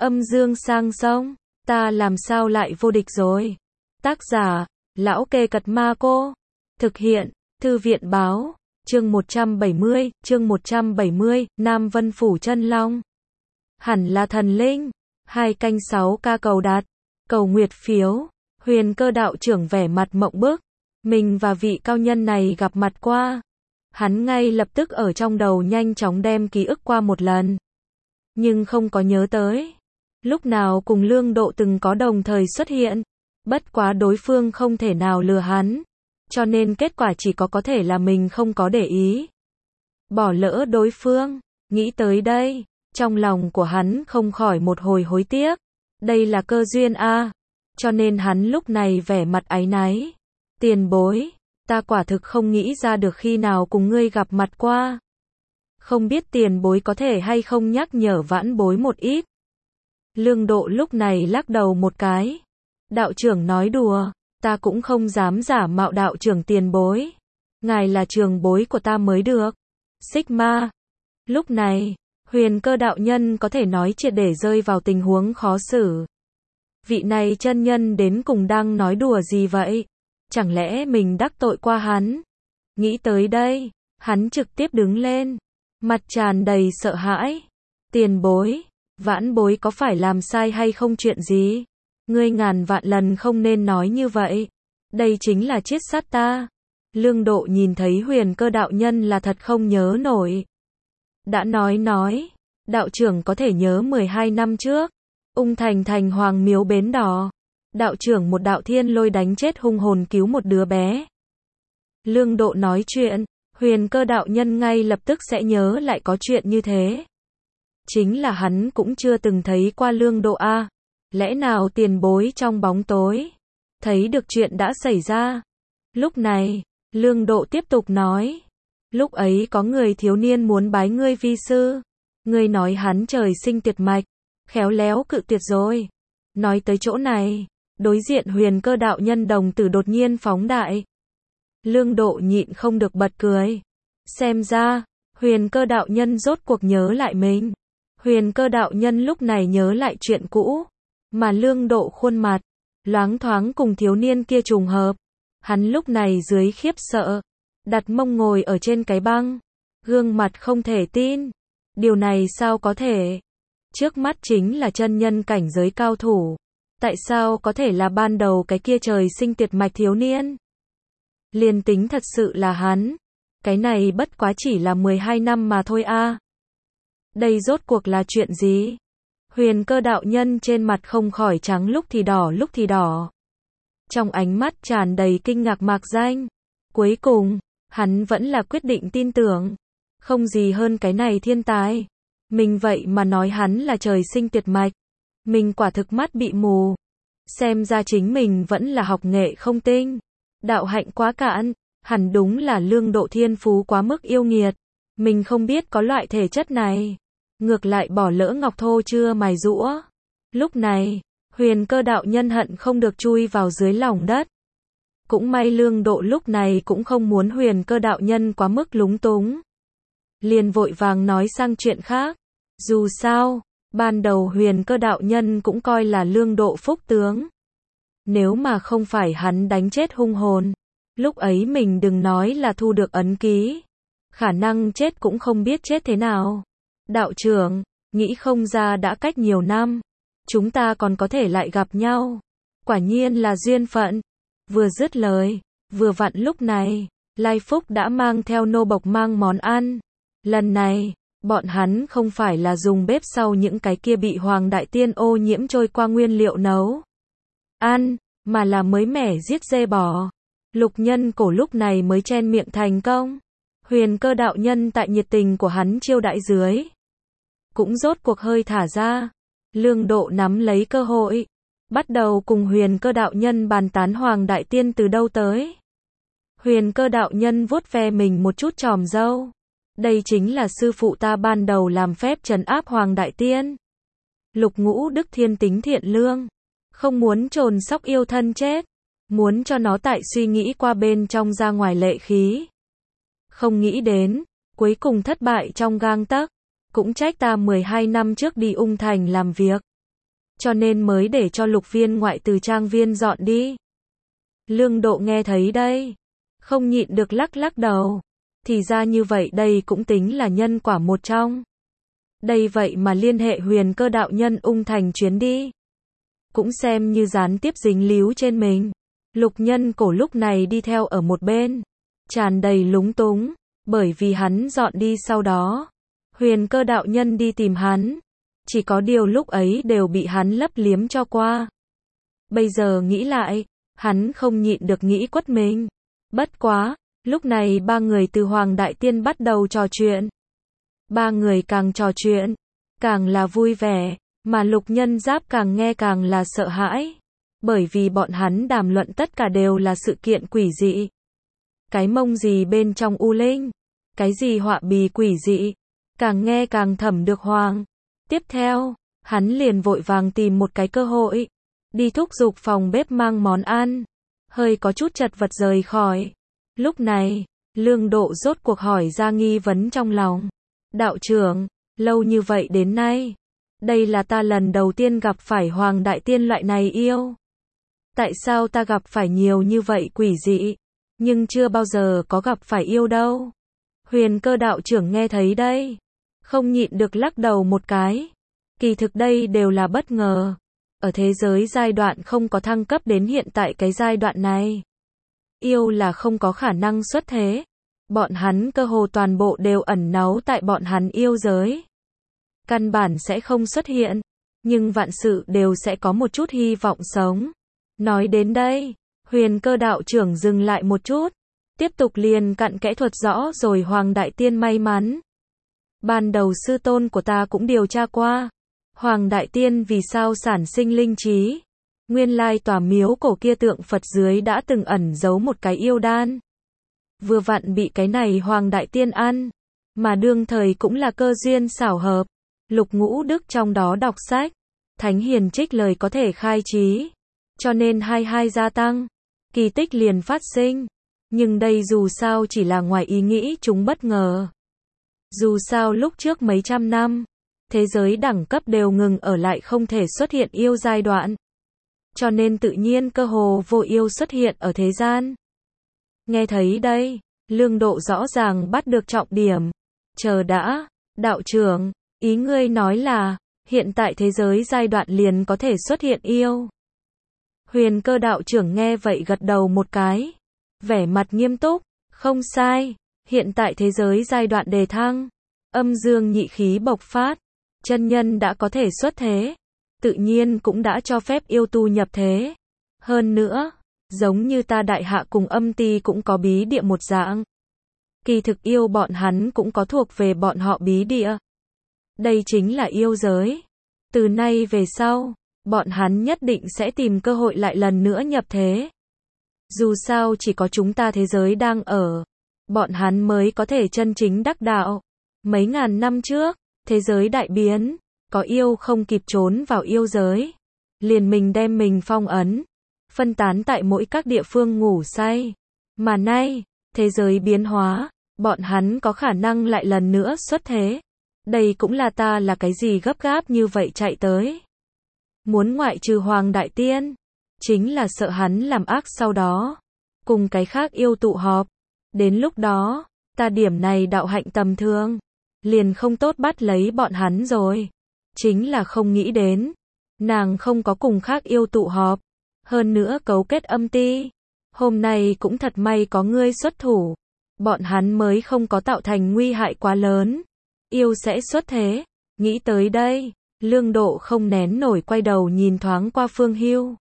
Âm dương sang sông, ta làm sao lại vô địch rồi. Tác giả, Lão Kê Cật Ma Cô. Thực hiện, Thư viện Báo. Chương 170, Nam Vân Phủ Chân Long. Hẳn là thần linh. 2canh6 cầu đặt, cầu nguyệt phiếu. Huyền Cơ đạo trưởng vẻ mặt mộng bức. Mình và vị cao nhân này gặp mặt qua. Hắn ngay lập tức ở trong đầu nhanh chóng đem ký ức qua một lần. Nhưng không có nhớ tới. Lúc nào cùng Lương Độ từng có đồng thời xuất hiện. Bất quá đối phương không thể nào lừa hắn. Cho nên kết quả chỉ có thể là mình không có để ý. Bỏ lỡ đối phương. Nghĩ tới đây. Trong lòng của hắn không khỏi một hồi hối tiếc. Đây là cơ duyên a. Cho nên hắn lúc này vẻ mặt áy náy. Tiền bối. Ta quả thực không nghĩ ra được khi nào cùng ngươi gặp mặt qua. Không biết tiền bối có thể hay không nhắc nhở vãn bối một ít. Lương Độ lúc này lắc đầu một cái. Đạo trưởng nói đùa, ta cũng không dám giả mạo đạo trưởng tiền bối. Ngài là trường bối của ta mới được. Sigma. Lúc này, Huyền Cơ đạo nhân có thể nói triệt để rơi vào tình huống khó xử. Vị này chân nhân đến cùng đang nói đùa gì vậy? Chẳng lẽ mình đắc tội qua hắn? Nghĩ tới đây, hắn trực tiếp đứng lên. Mặt tràn đầy sợ hãi. Tiền bối, vãn bối có phải làm sai hay không chuyện gì? Ngươi ngàn vạn lần không nên nói như vậy. Đây chính là chiết sát ta. Lương Độ nhìn thấy Huyền Cơ đạo nhân là thật không nhớ nổi. Đã nói, đạo trưởng có thể nhớ 12 năm trước. Ung Thành thành Hoàng Miếu Bến Đỏ. Đạo trưởng một đạo thiên lôi đánh chết hung hồn cứu một đứa bé. Lương Độ nói chuyện, Huyền Cơ đạo nhân ngay lập tức sẽ nhớ lại có chuyện như thế. Chính là hắn cũng chưa từng thấy qua Lương Độ a. Lẽ nào tiền bối trong bóng tối thấy được chuyện đã xảy ra? Lúc này, Lương Độ tiếp tục nói. Lúc ấy có người thiếu niên muốn bái ngươi vi sư. Ngươi nói hắn trời sinh tuyệt mạch. Khéo léo cự tuyệt rồi. Nói tới chỗ này, đối diện Huyền Cơ đạo nhân đồng tử đột nhiên phóng đại. Lương Độ nhịn không được bật cười. Xem ra, Huyền Cơ đạo nhân rốt cuộc nhớ lại mình. Huyền Cơ đạo nhân lúc này nhớ lại chuyện cũ. Mà Lương Độ khuôn mặt, loáng thoáng cùng thiếu niên kia trùng hợp. Hắn lúc này dưới khiếp sợ, đặt mông ngồi ở trên cái băng. Gương mặt không thể tin. Điều này sao có thể? Trước mắt chính là chân nhân cảnh giới cao thủ. Tại sao có thể là ban đầu cái kia trời sinh tuyệt mạch thiếu niên? Liền tính thật sự là hắn. Cái này bất quá chỉ là 12 năm mà thôi a. Đây rốt cuộc là chuyện gì? Huyền Cơ đạo nhân trên mặt không khỏi trắng lúc thì đỏ. Trong ánh mắt tràn đầy kinh ngạc mạc danh. Cuối cùng, hắn vẫn là quyết định tin tưởng. Không gì hơn cái này thiên tài. Mình vậy mà nói hắn là trời sinh tuyệt mạch. Mình quả thực mắt bị mù. Xem ra chính mình vẫn là học nghệ không tinh. Đạo hạnh quá cạn. Hẳn đúng là Lương Độ thiên phú quá mức yêu nghiệt. Mình không biết có loại thể chất này. Ngược lại bỏ lỡ ngọc thô chưa mài giũa. Lúc này, Huyền Cơ đạo nhân hận không được chui vào dưới lòng đất. Cũng may Lương Độ lúc này cũng không muốn Huyền Cơ đạo nhân quá mức lúng túng. Liền vội vàng nói sang chuyện khác. Dù sao, ban đầu Huyền Cơ đạo nhân cũng coi là Lương Độ phúc tướng. Nếu mà không phải hắn đánh chết hung hồn, lúc ấy mình đừng nói là thu được ấn ký. Khả năng chết cũng không biết chết thế nào. Đạo trưởng, nghĩ không ra đã cách nhiều năm. Chúng ta còn có thể lại gặp nhau. Quả nhiên là duyên phận. Vừa dứt lời, vừa vặn lúc này, Lai Phúc đã mang theo nô bộc mang món ăn. Lần này, bọn hắn không phải là dùng bếp sau những cái kia bị Hoàng Đại Tiên ô nhiễm trôi qua nguyên liệu nấu ăn, mà là mới mẻ giết dê bò. Lục Nhân Cổ lúc này mới chen miệng thành công. Huyền Cơ đạo nhân tại nhiệt tình của hắn chiêu đãi dưới, cũng rốt cuộc hơi thả ra. Lương Độ nắm lấy cơ hội, bắt đầu cùng Huyền Cơ đạo nhân bàn tán Hoàng Đại Tiên từ đâu tới. Huyền Cơ đạo nhân vuốt ve mình một chút chòm râu. Đây chính là sư phụ ta ban đầu làm phép trấn áp Hoàng Đại Tiên. Lục Ngũ Đức Thiên tính thiện lương, không muốn trồn sóc yêu thân chết, muốn cho nó tại suy nghĩ qua bên trong ra ngoài lệ khí. Không nghĩ đến, cuối cùng thất bại trong gang tấc. Cũng trách ta 12 năm trước đi Ung Thành làm việc. cho nên mới để cho Lục viên ngoại từ trang viên dọn đi. Lương Độ nghe thấy đây, không nhịn được lắc lắc đầu. Thì ra như vậy, đây cũng tính là nhân quả một trong. Đây vậy mà liên hệ Huyền Cơ đạo nhân ung thành chuyến đi, cũng xem như gián tiếp dính líu trên mình. Lục Nhân Cổ lúc này đi theo ở một bên, tràn đầy lúng túng, bởi vì hắn dọn đi sau đó, Huyền Cơ đạo nhân đi tìm hắn, chỉ có điều lúc ấy đều bị hắn lấp liếm cho qua. Bây giờ nghĩ lại, hắn không nhịn được nghĩ quất mình. Bất quá, lúc này ba người từ Hoàng Đại Tiên bắt đầu trò chuyện. Ba người càng trò chuyện, càng là vui vẻ, mà Lục Nhân Giáp càng nghe càng là sợ hãi. Bởi vì bọn hắn đàm luận tất cả đều là sự kiện quỷ dị. Cái mông gì bên trong U Linh, cái gì họa bì quỷ dị, càng nghe càng thẩm được hoàng. Tiếp theo, hắn liền vội vàng tìm một cái cơ hội, đi thúc giục phòng bếp mang món ăn, hơi có chút chật vật rời khỏi. Lúc này, Lương Độ rốt cuộc hỏi ra nghi vấn trong lòng. Đạo trưởng, lâu như vậy đến nay, đây là ta lần đầu tiên gặp phải Hoàng Đại Tiên loại này yêu. Tại sao ta gặp phải nhiều như vậy quỷ dị, nhưng chưa bao giờ có gặp phải yêu đâu. Huyền Cơ đạo trưởng nghe thấy đây, không nhịn được lắc đầu một cái. Kỳ thực đây đều là bất ngờ. Ở thế giới giai đoạn không có thăng cấp đến hiện tại cái giai đoạn này, yêu là không có khả năng xuất thế. Bọn hắn cơ hồ toàn bộ đều ẩn náu tại bọn hắn yêu giới, căn bản sẽ không xuất hiện, nhưng vạn sự đều sẽ có một chút hy vọng sống. Nói đến đây, Huyền Cơ đạo trưởng dừng lại một chút, tiếp tục liền cặn kẽ thuật rõ rồi Hoàng Đại Tiên may mắn. Ban đầu sư tôn của ta cũng điều tra qua, Hoàng Đại Tiên vì sao sản sinh linh trí. Nguyên lai tòa miếu cổ kia tượng Phật dưới đã từng ẩn giấu một cái yêu đan. Vừa vặn bị cái này Hoàng Đại Tiên ăn, mà đương thời cũng là cơ duyên xảo hợp. Lục Ngũ Đức trong đó đọc sách, Thánh Hiền trích lời có thể khai trí, cho nên hai gia tăng, kỳ tích liền phát sinh. Nhưng đây dù sao chỉ là ngoài ý nghĩ chúng bất ngờ. Dù sao lúc trước mấy trăm năm, thế giới đẳng cấp đều ngừng ở lại không thể xuất hiện yêu giai đoạn, cho nên tự nhiên cơ hồ vô yêu xuất hiện ở thế gian. Nghe thấy đây, Lương Độ rõ ràng bắt được trọng điểm. Chờ đã, đạo trưởng, ý ngươi nói là, hiện tại thế giới giai đoạn liền có thể xuất hiện yêu. Huyền Cơ đạo trưởng nghe vậy gật đầu một cái, vẻ mặt nghiêm túc, không sai, hiện tại thế giới giai đoạn đề thăng, âm dương nhị khí bộc phát, chân nhân đã có thể xuất thế, tự nhiên cũng đã cho phép yêu tu nhập thế. Hơn nữa, giống như ta Đại Hạ cùng Âm Ti cũng có bí địa một dạng. Kỳ thực yêu bọn hắn cũng có thuộc về bọn họ bí địa. Đây chính là yêu giới. Từ nay về sau, bọn hắn nhất định sẽ tìm cơ hội lại lần nữa nhập thế. Dù sao chỉ có chúng ta thế giới đang ở, bọn hắn mới có thể chân chính đắc đạo. Mấy ngàn năm trước, thế giới đại biến, có yêu không kịp trốn vào yêu giới, liền mình đem mình phong ấn, phân tán tại mỗi các địa phương ngủ say. Mà nay, thế giới biến hóa, bọn hắn có khả năng lại lần nữa xuất thế. Đây cũng là ta là cái gì gấp gáp như vậy chạy tới. Muốn ngoại trừ Hoàng Đại Tiên, chính là sợ hắn làm ác sau đó, cùng cái khác yêu tụ họp. Đến lúc đó, ta điểm này đạo hạnh tầm thường, liền không tốt bắt lấy bọn hắn rồi. Chính là không nghĩ đến, nàng không có cùng khác yêu tụ họp, hơn nữa cấu kết Âm Ti. Hôm nay cũng thật may có ngươi xuất thủ, bọn hắn mới không có tạo thành nguy hại quá lớn. Yêu sẽ xuất thế. Nghĩ tới đây, Lương Độ không nén nổi quay đầu nhìn thoáng qua Phương Hưu.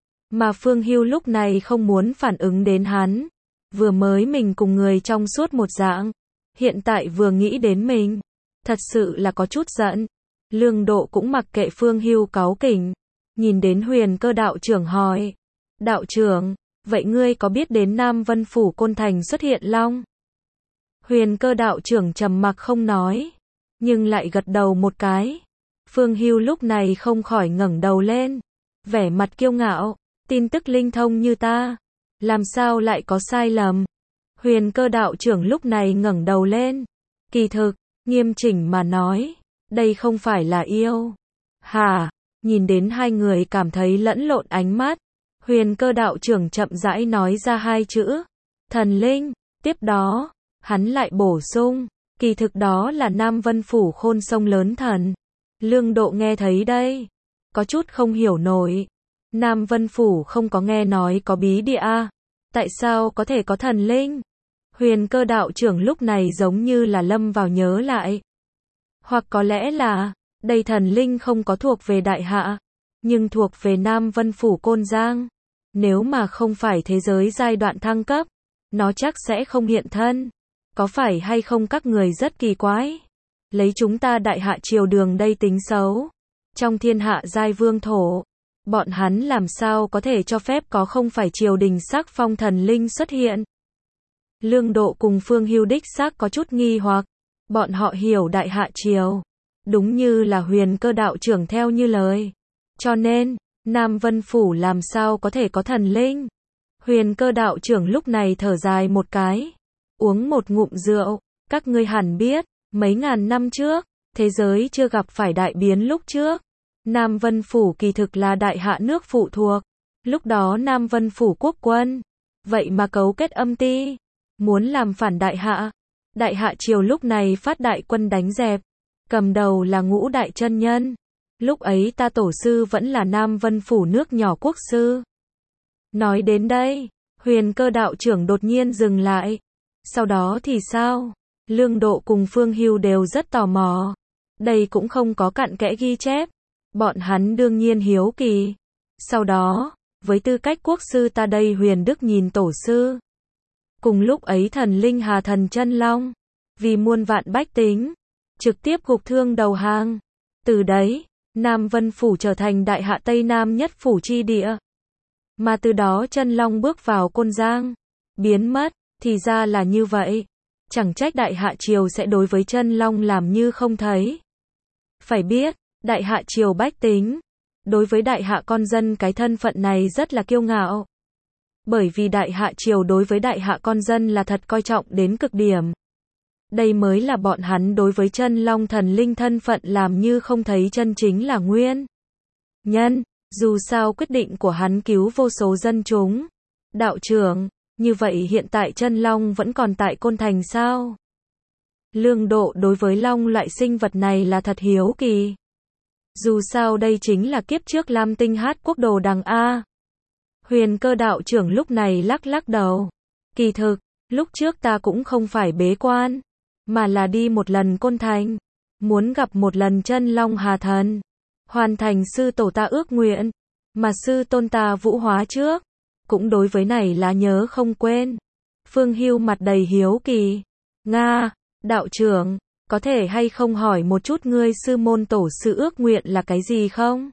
Mà Phương Hưu lúc này không muốn phản ứng đến hắn. Vừa mới mình cùng người trong suốt một dạng, hiện tại vừa nghĩ đến mình, thật sự là có chút giận. Lương Độ cũng mặc kệ Phương Hưu cáu kỉnh, nhìn đến Huyền Cơ đạo trưởng hỏi: đạo trưởng, vậy ngươi có biết đến Nam Vân Phủ Côn Thành xuất hiện long? Huyền Cơ đạo trưởng trầm mặc không nói, nhưng lại gật đầu một cái. Phương Hưu lúc này không khỏi ngẩng đầu lên, vẻ mặt kiêu ngạo: tin tức linh thông như ta, làm sao lại có sai lầm? Huyền Cơ đạo trưởng lúc này ngẩng đầu lên, kỳ thực, nghiêm chỉnh mà nói, đây không phải là yêu. Hả? Nhìn đến hai người cảm thấy lẫn lộn ánh mắt, Huyền Cơ đạo trưởng chậm rãi nói ra hai chữ, thần linh, tiếp đó, hắn lại bổ sung, kỳ thực đó là Nam Vân Phủ Khôn Sông lớn thần. Lương Độ nghe thấy đây, có chút không hiểu nổi. Nam Vân Phủ không có nghe nói có bí địa à? Tại sao có thể có thần linh? Huyền Cơ đạo trưởng lúc này giống như là lâm vào nhớ lại. Hoặc có lẽ là, đây thần linh không có thuộc về đại hạ, nhưng thuộc về Nam Vân Phủ Côn Giang. Nếu mà không phải thế giới giai đoạn thăng cấp, nó chắc sẽ không hiện thân. Có phải hay không các người rất kỳ quái? Lấy chúng ta đại hạ triều đường đây tính xấu. Trong thiên hạ giai vương thổ, bọn hắn làm sao có thể cho phép có không phải triều đình sắc phong thần linh xuất hiện? Lương Độ cùng Phương Hưu đích xác có chút nghi hoặc. Bọn họ hiểu đại hạ triều. Đúng như là Huyền Cơ đạo trưởng theo như lời. Cho nên, Nam Vân Phủ làm sao có thể có thần linh? Huyền Cơ đạo trưởng lúc này thở dài một cái. Uống một ngụm rượu. Các ngươi hẳn biết, mấy ngàn năm trước, thế giới chưa gặp phải đại biến lúc trước. Nam Vân Phủ kỳ thực là đại hạ nước phụ thuộc. Lúc đó Nam Vân Phủ quốc quân. Vậy mà cấu kết âm ti. Muốn làm phản đại hạ. Đại hạ triều lúc này phát đại quân đánh dẹp. Cầm đầu là Ngũ Đại chân nhân. Lúc ấy ta tổ sư vẫn là Nam Vân Phủ nước nhỏ quốc sư. Nói đến đây, Huyền Cơ đạo trưởng đột nhiên dừng lại. Sau đó thì sao? Lương Độ cùng Phương Hưu đều rất tò mò. Đây cũng không có cặn kẽ ghi chép. Bọn hắn đương nhiên hiếu kỳ. Sau đó, với tư cách quốc sư ta đây Huyền Đức nhìn tổ sư. Cùng lúc ấy thần linh Hà Thần Chân Long, vì muôn vạn bách tính, trực tiếp gục thương đầu hàng. Từ đấy, Nam Vân Phủ trở thành đại hạ Tây Nam nhất phủ chi địa. Mà từ đó Chân Long bước vào Côn Giang, biến mất, thì ra là như vậy. Chẳng trách đại hạ triều sẽ đối với Chân Long làm như không thấy. Phải biết, đại hạ triều bách tính, đối với đại hạ con dân cái thân phận này rất là kiêu ngạo. Bởi vì đại hạ triều đối với đại hạ con dân là thật coi trọng đến cực điểm. Đây mới là bọn hắn đối với Chân Long thần linh thân phận làm như không thấy chân chính là nguyên nhân. Dù sao quyết định của hắn cứu vô số dân chúng. Đạo trưởng, như vậy hiện tại Chân Long vẫn còn tại Côn Thành sao? Lương Độ đối với long loại sinh vật này là thật hiếu kỳ. Dù sao đây chính là kiếp trước Lam Tinh Hát quốc đồ đằng A. Huyền Cơ đạo trưởng lúc này lắc lắc đầu. Kỳ thực, lúc trước ta cũng không phải bế quan, mà là đi một lần Côn Thành. Muốn gặp một lần Chân Long Hà Thần. Hoàn thành sư tổ ta ước nguyện. Mà sư tôn ta vũ hóa trước. Cũng đối với này là nhớ không quên. Phương Hưu mặt đầy hiếu kỳ. Nga, đạo trưởng, có thể hay không hỏi một chút ngươi sư môn tổ sư ước nguyện là cái gì không?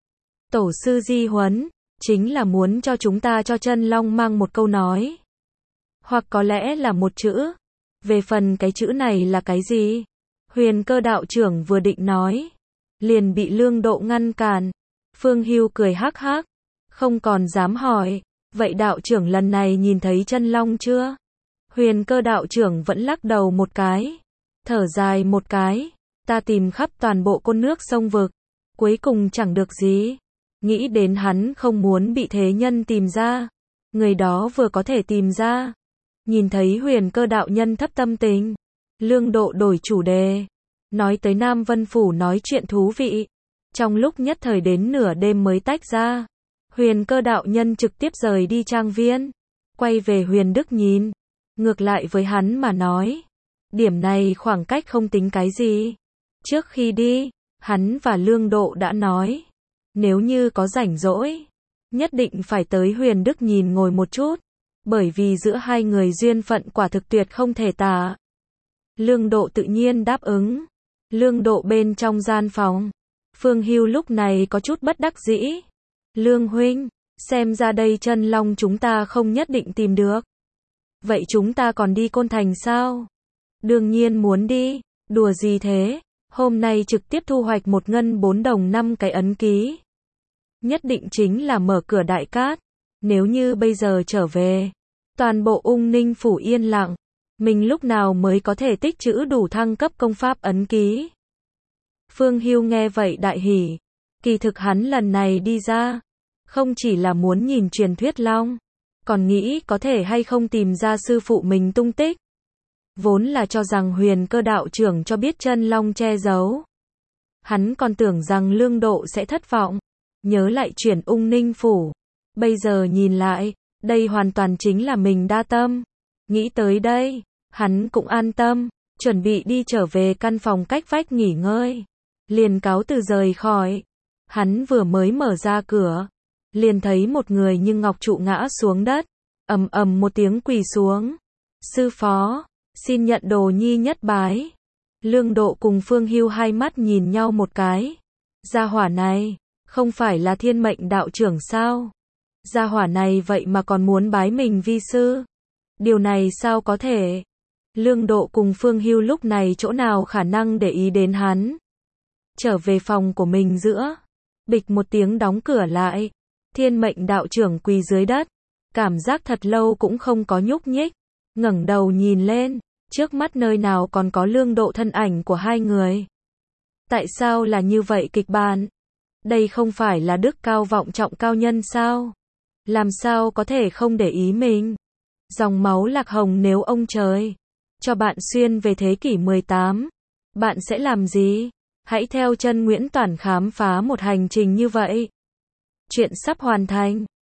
Tổ sư di huấn, chính là muốn cho chúng ta cho Chân Long mang một câu nói. Hoặc có lẽ là một chữ. Về phần cái chữ này là cái gì? Huyền Cơ đạo trưởng vừa định nói, liền bị Lương Độ ngăn cản. Phương Hưu cười hắc hắc, không còn dám hỏi. Vậy đạo trưởng lần này nhìn thấy Chân Long chưa? Huyền Cơ đạo trưởng vẫn lắc đầu một cái, thở dài một cái. Ta tìm khắp toàn bộ côn nước sông vực, cuối cùng chẳng được gì. Nghĩ đến hắn không muốn bị thế nhân tìm ra. Người đó vừa có thể tìm ra. Nhìn thấy Huyền Cơ đạo nhân thấp tâm tình, Lương Độ đổi chủ đề, nói tới Nam Vân Phủ nói chuyện thú vị. Trong lúc nhất thời đến nửa đêm mới tách ra, Huyền Cơ đạo nhân trực tiếp rời đi trang viên, quay về Huyền Đức nhìn. Ngược lại với hắn mà nói, điểm này khoảng cách không tính cái gì. Trước khi đi, hắn và Lương Độ đã nói, nếu như có rảnh rỗi, nhất định phải tới Huyền Đức nhìn ngồi một chút. Bởi vì giữa hai người duyên phận quả thực tuyệt không thể tả. Lương Độ tự nhiên đáp ứng. Lương Độ bên trong gian phòng, Phương Hưu lúc này có chút bất đắc dĩ. Lương huynh, xem ra đây Chân Long chúng ta không nhất định tìm được. Vậy chúng ta còn đi Côn Thành sao? Đương nhiên muốn đi, đùa gì thế? Hôm nay trực tiếp thu hoạch 1 ngân 4 đồng 5 cái ấn ký. Nhất định chính là mở cửa đại cát. Nếu như bây giờ trở về, toàn bộ Ung Ninh phủ yên lặng, mình lúc nào mới có thể tích trữ đủ thăng cấp công pháp ấn ký? Phương Hưu nghe vậy đại hỉ, Kỳ thực hắn lần này đi ra, không chỉ là muốn nhìn truyền thuyết long, còn nghĩ có thể hay không tìm ra sư phụ mình tung tích. Vốn là cho rằng Huyền Cơ đạo trưởng cho biết chân long che giấu. Hắn còn tưởng rằng Lương Độ sẽ thất vọng, nhớ lại chuyện Ung Ninh phủ. Bây giờ nhìn lại, đây hoàn toàn chính là mình đa tâm. Nghĩ tới đây, hắn cũng an tâm, chuẩn bị đi trở về căn phòng cách vách nghỉ ngơi. Liền cáo từ rời khỏi. Hắn vừa mới mở ra cửa, liền thấy một người như ngọc trụ ngã xuống đất, ầm ầm một tiếng quỳ xuống. Sư phó, xin nhận đồ nhi nhất bái. Lương Độ cùng Phương Hưu hai mắt nhìn nhau một cái. Gia hỏa này, không phải là Thiên Mệnh đạo trưởng sao? Gia hỏa này vậy mà còn muốn bái mình vi sư. Điều này sao có thể? Lương Độ cùng Phương Hưu lúc này chỗ nào khả năng để ý đến hắn. Trở về phòng của mình giữa, bịch một tiếng đóng cửa lại. Thiên Mệnh đạo trưởng quỳ dưới đất, cảm giác thật lâu cũng không có nhúc nhích, ngẩng đầu nhìn lên, trước mắt nơi nào còn có Lương Độ thân ảnh của hai người. Tại sao là như vậy kịch bản? Đây không phải là đức cao vọng trọng cao nhân sao? Làm sao có thể không để ý mình? Dòng máu Lạc Hồng, nếu ông trời cho bạn xuyên về thế kỷ 18, bạn sẽ làm gì? Hãy theo chân Nguyễn Toản khám phá một hành trình như vậy. Chuyện sắp hoàn thành.